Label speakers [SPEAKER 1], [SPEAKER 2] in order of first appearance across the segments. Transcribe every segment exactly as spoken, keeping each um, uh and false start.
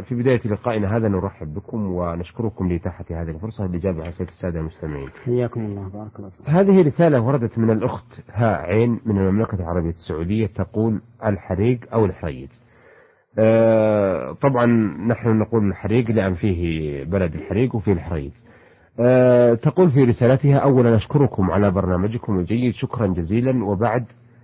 [SPEAKER 1] في بداية لقائنا هذا نرحب بكم ونشكركم لإتاحة هذه الفرصة للإجابة على أسئلة السادة المستمعين.
[SPEAKER 2] حياكم الله، بارك الله فيكم.
[SPEAKER 1] هذه رسالة وردت من الأخت هاء عين من المملكة العربية السعودية، تقول الحريق أو الحريق. آه طبعا نحن نقول الحريق لأن فيه بلد الحريق وفيه الحريق. آه تقول في رسالتها: أولا أشكركم على برنامجكم الجيد، شكرا جزيلا، وبعد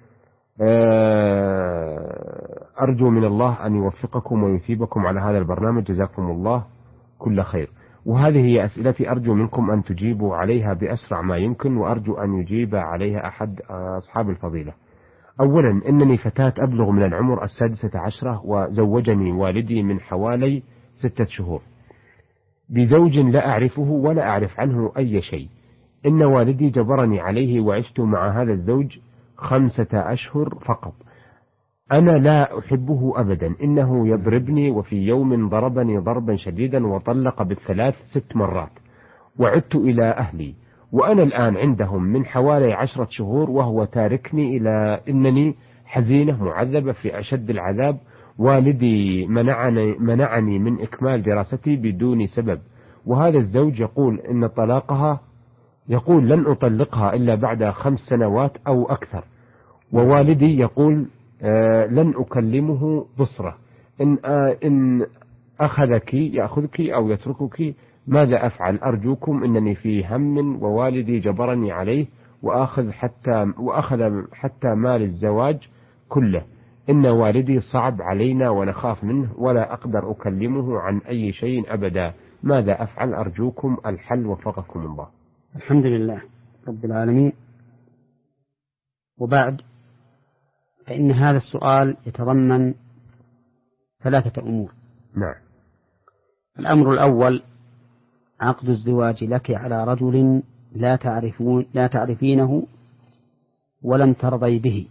[SPEAKER 1] أرجو من الله أن يوفقكم ويثيبكم على هذا البرنامج، جزاكم الله كل خير. وهذه هي أسئلتي، أرجو منكم أن تجيبوا عليها بأسرع ما يمكن، وأرجو أن يجيب عليها أحد أصحاب الفضيلة. أولا، إنني فتاة أبلغ من العمر السادسة عشرة، وزوجني والدي من حوالي ستة شهور بزوج لا أعرفه ولا أعرف عنه أي شيء. إن والدي جبرني عليه، وعشت مع هذا الزوج خمسة أشهر فقط. أنا لا أحبه أبدا، إنه يضربني، وفي يوم ضربني ضربا شديدا وطلق بالثلاث ست مرات، وعدت إلى أهلي وأنا الآن عندهم من حوالي عشرة شهور، وهو تاركني إلى إنني حزينة معذبة في أشد العذاب. والدي منعني, منعني من إكمال دراستي بدون سبب، وهذا الزوج يقول إن طلاقها يقول لن أطلقها إلا بعد خمس سنوات أو أكثر، ووالدي يقول آه لن أكلمه بصرة، إن, آه إن أخذك يأخذك أو يتركك ماذا أفعل؟ أرجوكم، إنني في هم، ووالدي جبرني عليه وأخذ حتى, وأخذ حتى مال الزواج كله. إن والدي صعب علينا ونخاف منه، ولا أقدر أكلمه عن أي شيء أبدا. ماذا أفعل؟ أرجوكم الحل، وفقكم الله.
[SPEAKER 2] الحمد لله رب العالمين. وبعد، فإن هذا السؤال يتضمن ثلاثة أمور.
[SPEAKER 1] نعم.
[SPEAKER 2] الأمر الأول: عقد الزواج لك على رجل لا تعرفون لا تعرفينه ولم ترضي به،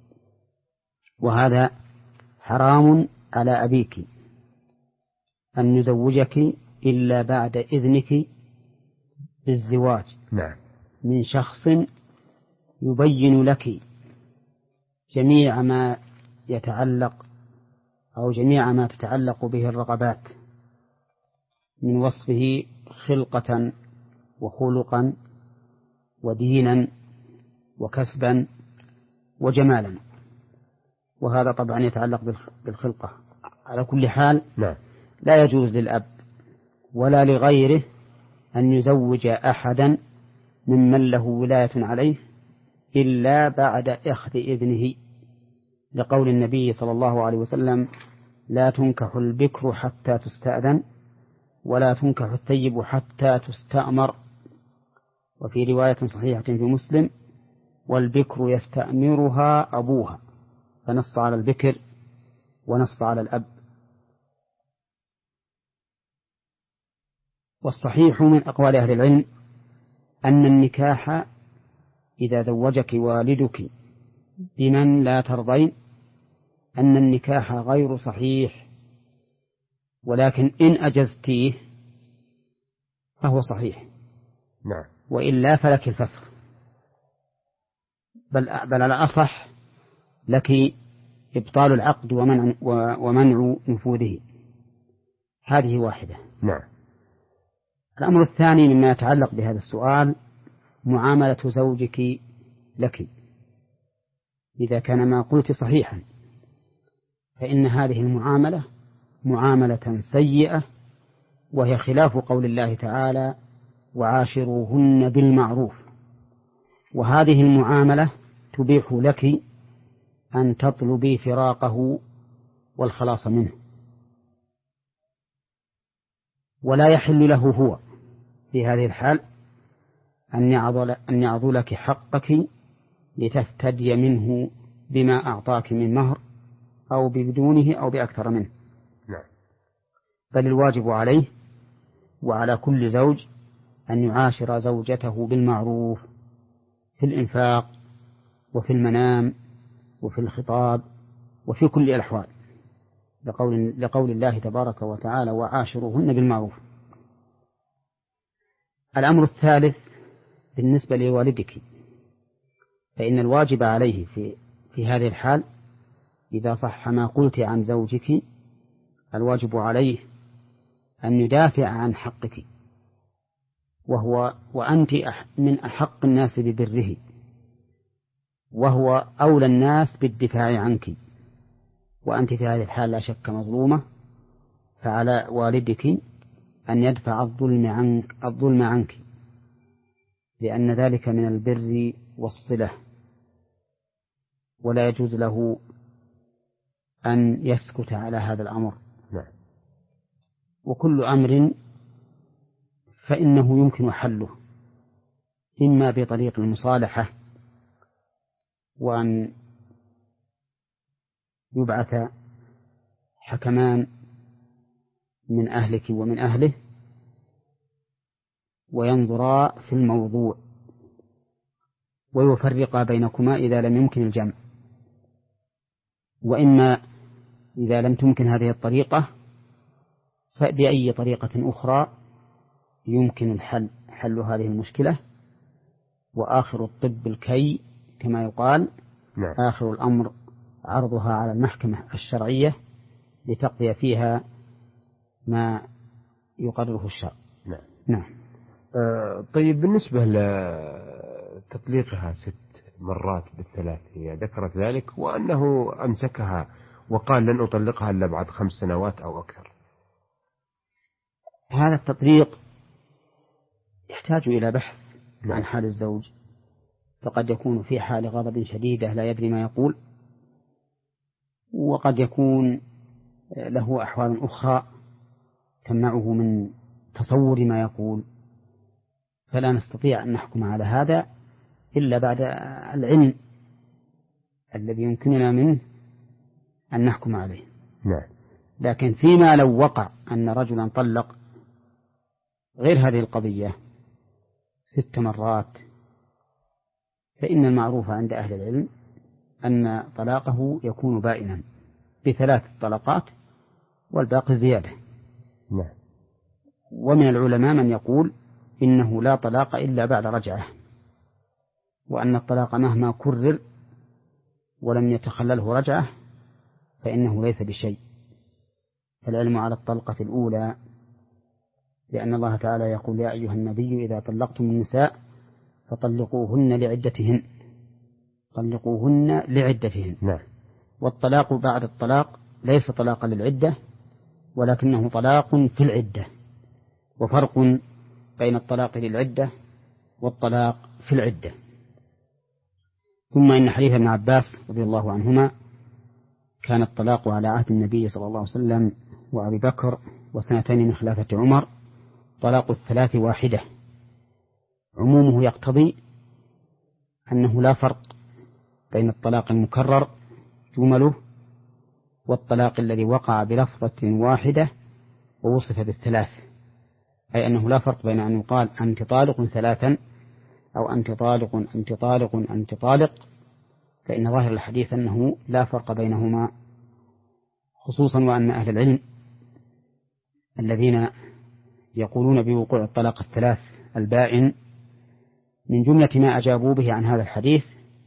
[SPEAKER 2] وهذا حرام على أبيك أن يزوجك إلا بعد إذنك بالزواج.
[SPEAKER 1] نعم.
[SPEAKER 2] من شخص يبين لك جميع ما يتعلق أو جميع ما تتعلق به الرغبات من وصفه خلقة وخلقا ودينا وكسبا وجمالا، وهذا طبعا يتعلق بالخلقة. على كل حال
[SPEAKER 1] نعم.
[SPEAKER 2] لا يجوز للأب ولا لغيره أن يزوج أحدا ممن له ولاية عليه إلا بعد أخذ إذنه، لقول النبي صلى الله عليه وسلم: لا تنكح البكر حتى تستأذن، ولا تنكح الثيب حتى تستأمر. وفي رواية صحيحة في مسلم: والبكر يستأمرها أبوها، فنص على البكر ونص على الأب. والصحيح من أقوال أهل العلم أن النكاح إذا زوجك والدك بمن لا ترضين أن النكاح غير صحيح، ولكن إن أجزتيه فهو صحيح.
[SPEAKER 1] نعم.
[SPEAKER 2] وإلا فلك الفسخ، بل, بل على أصح لك إبطال العقد ومنع, ومنع نفوذه. هذه واحدة.
[SPEAKER 1] نعم.
[SPEAKER 2] الأمر الثاني مما يتعلق بهذا السؤال: معاملة زوجك لك. إذا كان ما قلت صحيحا فإن هذه المعاملة معاملة سيئة، وهي خلاف قول الله تعالى: وعاشروهن بالمعروف. وهذه المعاملة تبيح لك أن تطلبي فراقه والخلاص منه، ولا يحل له هو في هذه الحال أن يعضل أن يعضلك حقك لتفتدي منه بما أعطاك من مهر أو بدونه أو بأكثر منه.
[SPEAKER 1] نعم.
[SPEAKER 2] بل الواجب عليه وعلى كل زوج أن يعاشر زوجته بالمعروف في الإنفاق وفي المنام وفي الخطاب وفي كل الأحوال، لقول, لقول الله تبارك وتعالى: وعاشروهن بالمعروف. الأمر الثالث بالنسبة لوالدك، فإن الواجب عليه في, في هذه الحال إذا صح ما قلت عن زوجك، الواجب عليه أن يدافع عن حقك، وهو وأنت من أحق الناس ببره، وهو أولى الناس بالدفاع عنك، وأنت في هذه الحال لا شك مظلومة، فعلى والدك أن يدفع الظلم عنك, الظلم عنك لأن ذلك من البر والصلة، ولا يجوز له أن يسكت على هذا الأمر.
[SPEAKER 1] نعم.
[SPEAKER 2] وكل أمر فإنه يمكن حله إما بطريق المصالحة، وأن يبعث حكمان من أهلك ومن أهله وينظرا في الموضوع ويفرقا بينكما إذا لم يمكن الجمع، وإما إذا لم تمكن هذه الطريقة فبأي طريقة أخرى يمكن الحل حل هذه المشكلة. وآخر الطب الكي كما يقال.
[SPEAKER 1] نعم.
[SPEAKER 2] آخر الأمر عرضها على المحكمة الشرعية لتقضي فيها ما يقرره الشرع.
[SPEAKER 1] نعم.
[SPEAKER 2] نعم.
[SPEAKER 1] آه طيب، بالنسبة لتطليقها ست مرات بالثلاث، هي ذكرت ذلك وأنه أمسكها وقال لن أطلقها إلا بعد خمس سنوات أو أكثر.
[SPEAKER 2] هذا التطليق يحتاج إلى بحث. نعم. عن حال الزوج، فقد يكون في حال غضب شديدة لا يدري ما يقول، وقد يكون له أحوال أخرى تمنعه من تصور ما يقول، فلا نستطيع أن نحكم على هذا إلا بعد العلم الذي يمكننا منه أن نحكم عليه.
[SPEAKER 1] نعم.
[SPEAKER 2] لكن فيما لو وقع أن رجلا طلق غير هذه القضية ست مرات، فإن المعروف عند أهل العلم أن طلاقه يكون بائنا بثلاث طلقات والباقي زيادة.
[SPEAKER 1] نعم.
[SPEAKER 2] ومن العلماء من يقول إنه لا طلاق إلا بعد رجعة، وأن الطلاق مهما كرر ولم يتخلله رجعة فإنه ليس بشيء. فالعلم على الطلقة الأولى، لأن الله تعالى يقول يا أيها النبي إذا طلقتم النساء فطلقوهن لعدتهن طلقوهن لعدتهن.
[SPEAKER 1] نعم.
[SPEAKER 2] والطلاق بعد الطلاق ليس طلاقا للعدة، ولكنه طلاق في العدة، وفرق بين الطلاق للعدة والطلاق في العدة. ثم إن حديث ابن عباس رضي الله عنهما كان الطلاق على عهد النبي صلى الله عليه وسلم وأبي بكر وسنتين من خلافة عمر طلاق الثلاث واحدة. عمومه يقتضي أنه لا فرق بين الطلاق المكرر جمله والطلاق الذي وقع بلفظة واحدة ووصف بالثلاث، أي أنه لا فرق بين أن يقال أنت طالق ثلاثا أو أنت طالق أنت طالق أنت طالق، فإن ظاهر الحديث أنه لا فرق بينهما، خصوصا وأن أهل العلم الذين يقولون بوقوع الطلاق الثلاث البائن من جملة ما أجابوا به عن هذا الحديث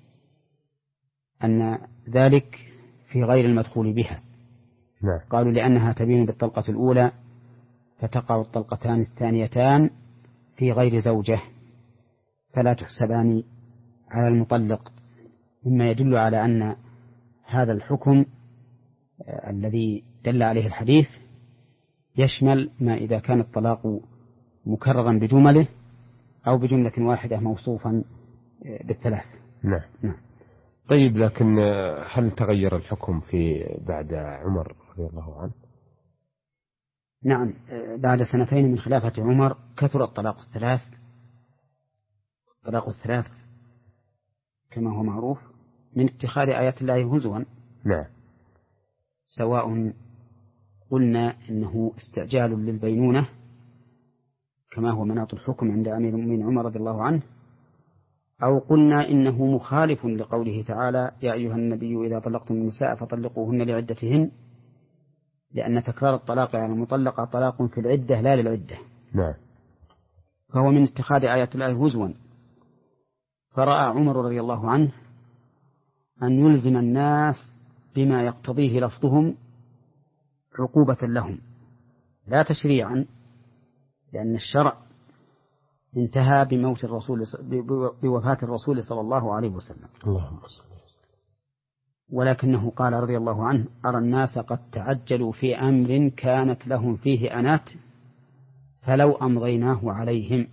[SPEAKER 2] أن ذلك في غير المدخول بها.
[SPEAKER 1] نعم.
[SPEAKER 2] قالوا لأنها تبين بالطلقة الأولى فتقع الطلقتان الثانيتان في غير زوجة فلا تحسبان على المطلق، مما يدل على أن هذا الحكم الذي دل عليه الحديث يشمل ما إذا كان الطلاق مكررا بجمله أو بجملة واحدة موصوفا بالثلاث.
[SPEAKER 1] نعم.
[SPEAKER 2] نعم.
[SPEAKER 1] طيب، لكن هل تغير الحكم في بعد عمر رضي الله عنه؟
[SPEAKER 2] نعم، بعد سنتين من خلافة عمر كثر الطلاق الثلاث. الطلاق الثلاث كما هو معروف من اتخاذ آيات الله هزوا.
[SPEAKER 1] نعم.
[SPEAKER 2] سواء قلنا إنه استعجال للبينونة كما هو مناط الحكم عند أمير المؤمنين عمر رضي الله عنه، أو قلنا إنه مخالف لقوله تعالى يا أيها النبي إذا طلقتم النساء فطلقوهن لعدتهن، لأن تكرار الطلاق على المطلقة طلاق في العدة لا للعدة.
[SPEAKER 1] نعم.
[SPEAKER 2] فهو من اتخاذ آيات الله هزوا، فرأى عمر رضي الله عنه أن يلزم الناس بما يقتضيه لفظهم عقوبة لهم، لا تشريعا، لأن الشرع انتهى بموت الرسول بوفاة الرسول صلى الله عليه وسلم.
[SPEAKER 1] اللهم صل.
[SPEAKER 2] ولكنه قال رضي الله عنه: أرى الناس قد تعجلوا في أمر كانت لهم فيه أنات فلو أمضيناه عليهم.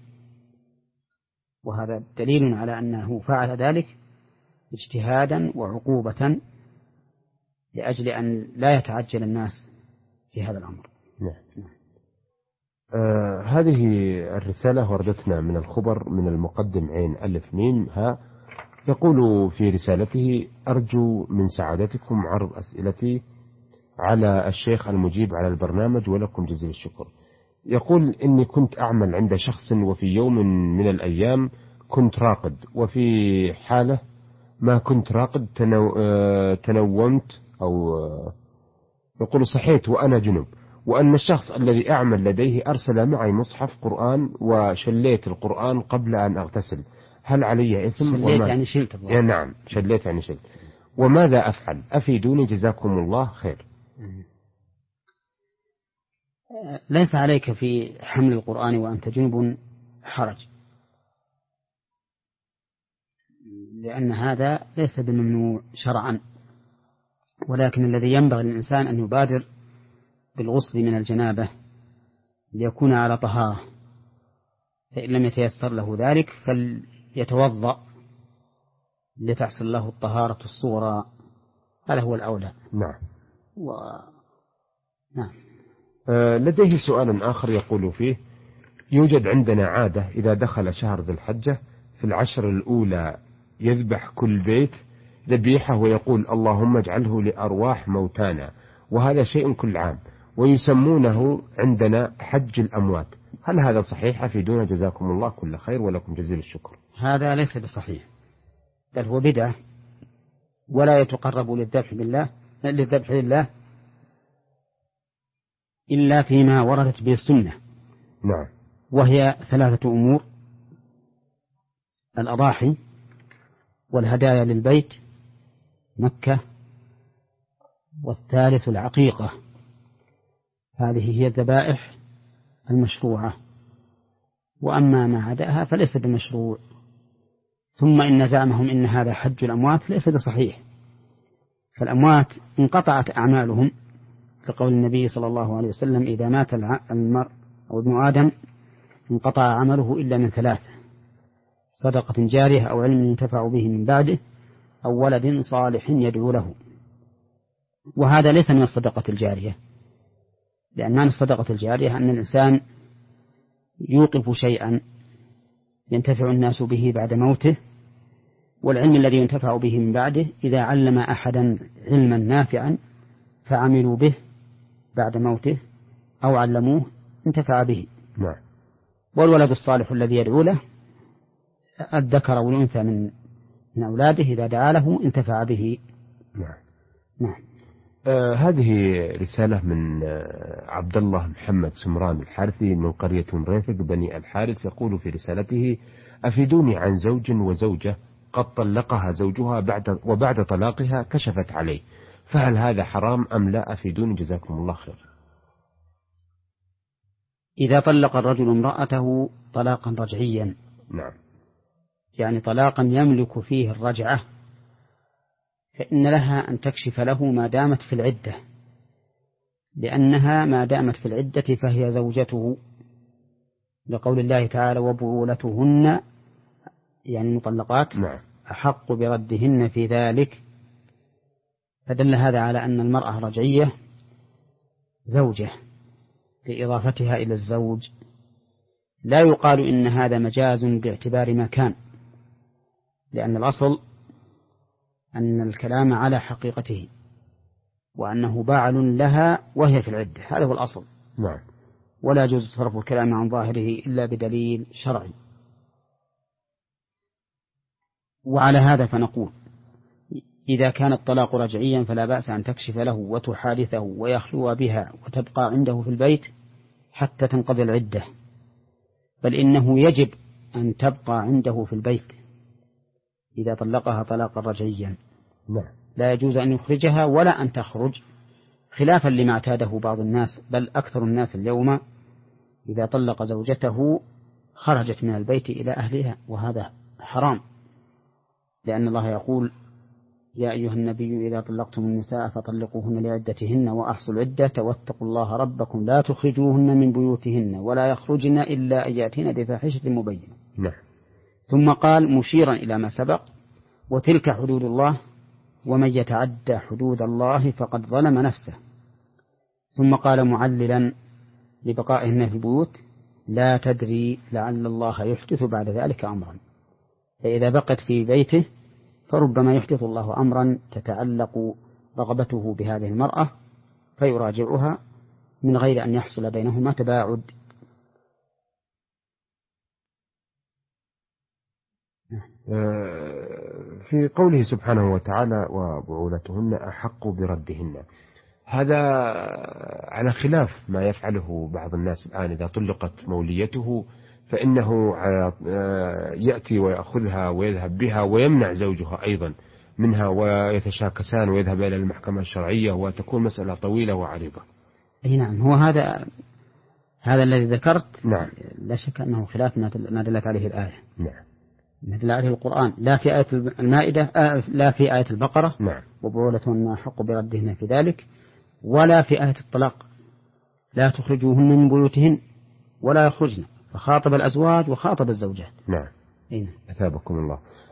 [SPEAKER 2] وهذا دليل على أنه فعل ذلك اجتهادا وعقوبة لأجل أن لا يتعجل الناس في هذا الأمر.
[SPEAKER 1] نعم. آه هذه الرسالة وردتنا من الخبر من المقدم عين ألف ميم ها، يقول في رسالته: أرجو من سعادتكم عرض أسئلتي على الشيخ المجيب على البرنامج ولكم جزيل الشكر. يقول: إني كنت أعمل عند شخص وفي يوم من الأيام كنت راقد، وفي حالة ما كنت راقد تنو... تنومت أو يقول صحيت وأنا جنب، وأن الشخص الذي أعمل لديه أرسل معي مصحف قرآن وشليت القرآن قبل أن أغتسل، هل علي إثم؟
[SPEAKER 2] شليت وما... يعني شلت
[SPEAKER 1] يعني نعم شليت يعني شلت، وماذا أفعل؟ أفيدوني جزاكم الله خير.
[SPEAKER 2] ليس عليك في حمل القرآن وأنت جنب حرج، لأن هذا ليس بممنوع شرعا، ولكن الذي ينبغي للإنسان أن يبادر بالغسل من الجنابة ليكون على طهارة، فإن لم يتيسر له ذلك فليتوضأ لتحصل له الطهارة الصغرى، هذا هو الأولى.
[SPEAKER 1] نعم.
[SPEAKER 2] و... نعم.
[SPEAKER 1] آه لديه سؤال آخر يقول فيه: يوجد عندنا عادة إذا دخل شهر ذي الحجة في العشر الأولى يذبح كل بيت ذبيحة ويقول اللهم اجعله لأرواح موتانا، وهذا شيء كل عام، ويسمونه عندنا حج الأموات، هل هذا صحيح؟ أفيدونا جزاكم الله كل خير ولكم جزيل الشكر.
[SPEAKER 2] هذا ليس بصحيح، بل هو بدعة، ولا يتقرب للذبح بالله للذبح لله إلا فيما وردت به السنة.
[SPEAKER 1] نعم.
[SPEAKER 2] وهي ثلاثة أمور: الأضاحي، والهدايا للبيت مكة، والثالث العقيقة. هذه هي الذبائح المشروعة، وأما ما عداها فليس بمشروع. ثم إن زعمهم إن هذا حج الأموات ليس بصحيح، فالأموات انقطعت أعمالهم، لقول النبي صلى الله عليه وسلم: إذا مات المرء أو ابن آدم انقطع عمله إلا من ثلاث: صدقة جارية أو علم ينتفع به من بعده أو ولد صالح يدعو له. وهذا ليس من الصدقة الجارية، لأن معنى الصدقة الجارية أن الإنسان يوقف شيئا ينتفع الناس به بعد موته، والعلم الذي ينتفع به من بعده إذا علم أحدا علما نافعا فعملوا به بعد موته أو علموه انتفع به.
[SPEAKER 1] نعم.
[SPEAKER 2] والولد الصالح الذي يدعو له الذكر والأنثى من من أولاده إذا دعا له انتفع به.
[SPEAKER 1] نعم.
[SPEAKER 2] نعم.
[SPEAKER 1] آه هذه رسالة من آه عبد الله محمد سمران الحارثي من قرية مريفق بني الحارث، يقول في رسالته: أفيدوني عن زوج وزوجة قد طلقها زوجها بعد وبعد طلاقها كشفت عليه، فهل هذا حرام أم لا؟ أفيدوني جزاكم الله خير.
[SPEAKER 2] إذا طلق الرجل امرأته طلاقا رجعيا،
[SPEAKER 1] نعم،
[SPEAKER 2] يعني طلاقا يملك فيه الرجعة، فإن لها أن تكشف له ما دامت في العدة، لأنها ما دامت في العدة فهي زوجته، لقول الله تعالى: وبعولتهن يعني المطلقات
[SPEAKER 1] نعم.
[SPEAKER 2] أحق بردهن في ذلك. فدل هذا على أن المرأة رجعية زوجة لإضافتها إلى الزوج. لا يقال إن هذا مجاز باعتبار ما كان، لأن الأصل أن الكلام على حقيقته، وأنه باعل لها وهي في العدة، هذا هو الأصل.
[SPEAKER 1] نعم.
[SPEAKER 2] ولا يجوز صرف الكلام عن ظاهره إلا بدليل شرعي. وعلى هذا فنقول: إذا كان الطلاق رجعيا فلا بأس أن تكشف له وتحادثه ويخلو بها وتبقى عنده في البيت حتى تنقضي العدة، بل إنه يجب أن تبقى عنده في البيت إذا طلقها طلاقا رجعيا.
[SPEAKER 1] نعم.
[SPEAKER 2] لا يجوز أن يخرجها ولا أن تخرج خلافا لما اعتاده بعض الناس، بل أكثر الناس اليوم إذا طلق زوجته خرجت من البيت إلى أهلها، وهذا حرام، لأن الله يقول: يا أيها النبي إذا طلقتم النساء فطلقوهن لعدتهن وأحصوا العدة واتقوا الله ربكم لا تخرجوهن من بيوتهن ولا يخرجن إلا أن يأتين بفاحشة مبينة.
[SPEAKER 1] نعم.
[SPEAKER 2] ثم قال مشيرا إلى ما سبق: وتلك حدود الله ومن يتعدى حدود الله فقد ظلم نفسه. ثم قال معللا لبقائهن في البيوت: لا تدري لعل الله يحدث بعد ذلك أمرا. فإذا بقت في بيته فربما يحدث الله أمرا تتعلق رغبته بهذه المرأة فيراجعها من غير أن يحصل بينهما تباعد.
[SPEAKER 1] في قوله سبحانه وتعالى: وبعولتهن أحق بردهن، هذا على خلاف ما يفعله بعض الناس الآن. إذا طلقت موليته فإنه يأتي ويأخذها ويذهب بها ويمنع زوجها أيضا منها، ويتشاكسان ويذهب إلى المحكمة الشرعية، وتكون مسألة طويلة وعريضة.
[SPEAKER 2] أي نعم، هو هذا هذا الذي ذكرت.
[SPEAKER 1] نعم.
[SPEAKER 2] لا شك أنه خلاف ما دلت عليه الآية.
[SPEAKER 1] نعم.
[SPEAKER 2] ما دل عليه القرآن، لا في آية المائدة آه لا في آية البقرة.
[SPEAKER 1] نعم.
[SPEAKER 2] وبعولتهن أحق بردهن في ذلك، ولا في آية الطلاق لا تخرجوهن من بيوتهن ولا يخرجن، فخاطب الأزواج وخاطب الزوجات.
[SPEAKER 1] نعم.
[SPEAKER 2] إيه؟
[SPEAKER 1] أثابكم الله.